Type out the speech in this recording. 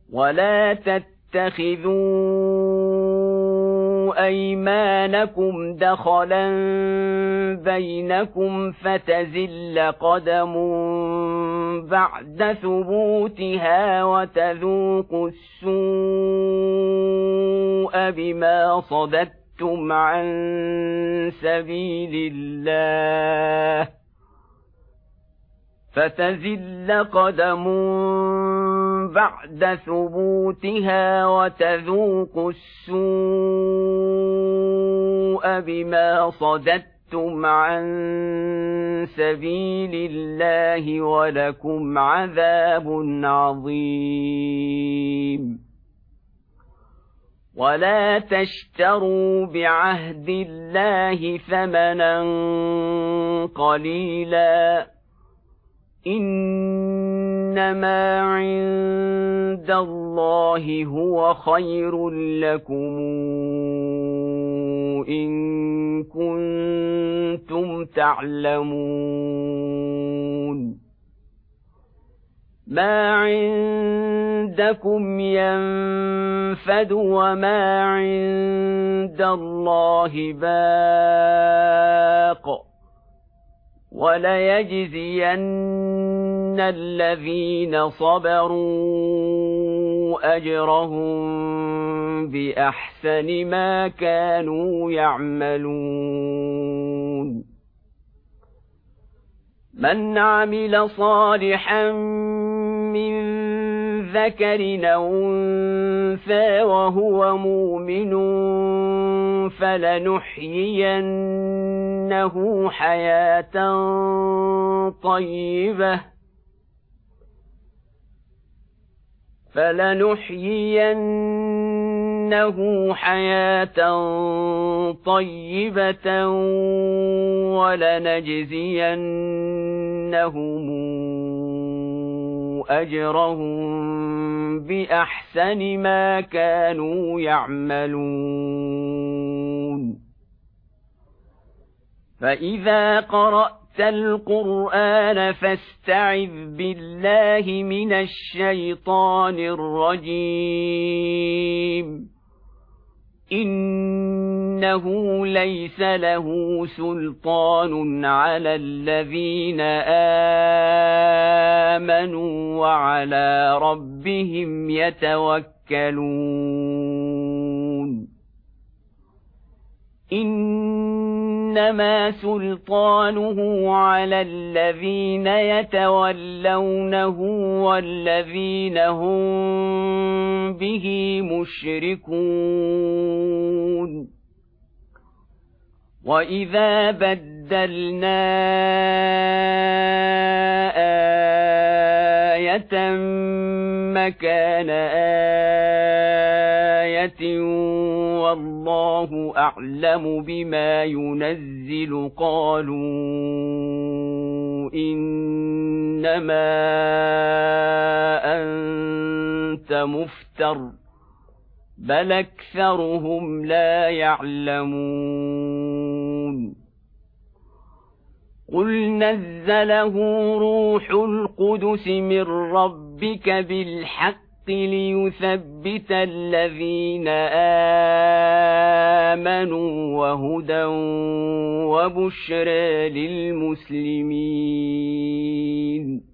ولا تتخذوا أيمانكم دخلا بينكم فتزل قدم بعد ثبوتها وتذوقوا السوء بما صددتم عن سبيل الله فتزل قدم بعد ثبوتها وتذوقوا السوء بما صددتم عن سبيل الله ولكم عذاب عظيم ولا تشتروا بعهد الله ثمنا قليلا إنما عند الله هو خير لكم إن كنتم تعلمون ما عندكم ينفد وما عند الله باق وليجزين الذين صبروا أجرهم بأحسن ما كانوا يعملون من عمل صالحا من ذكر أو أنثى وهو مؤمن فلنحيينه حياة طيبة ولنجزينهم أجرهم بأحسن ما كانوا يعملون فإذا قرأت القرآن فاستعذ بالله من الشيطان الرجيم إنه ليس له سلطان على الذين آمنوا وعلى ربهم يتوكلون إنما سلطانه على الذين يتولونه والذين هم به مشركون وإذا بدلنا آية مكان آية والله أعلم بما ينزل قالوا إنما أنت مفتر بل أكثرهم لا يعلمون قل نزله روح القدس من ربك بالحق ليثبت الذين آمنوا وهدى وبشرى للمسلمين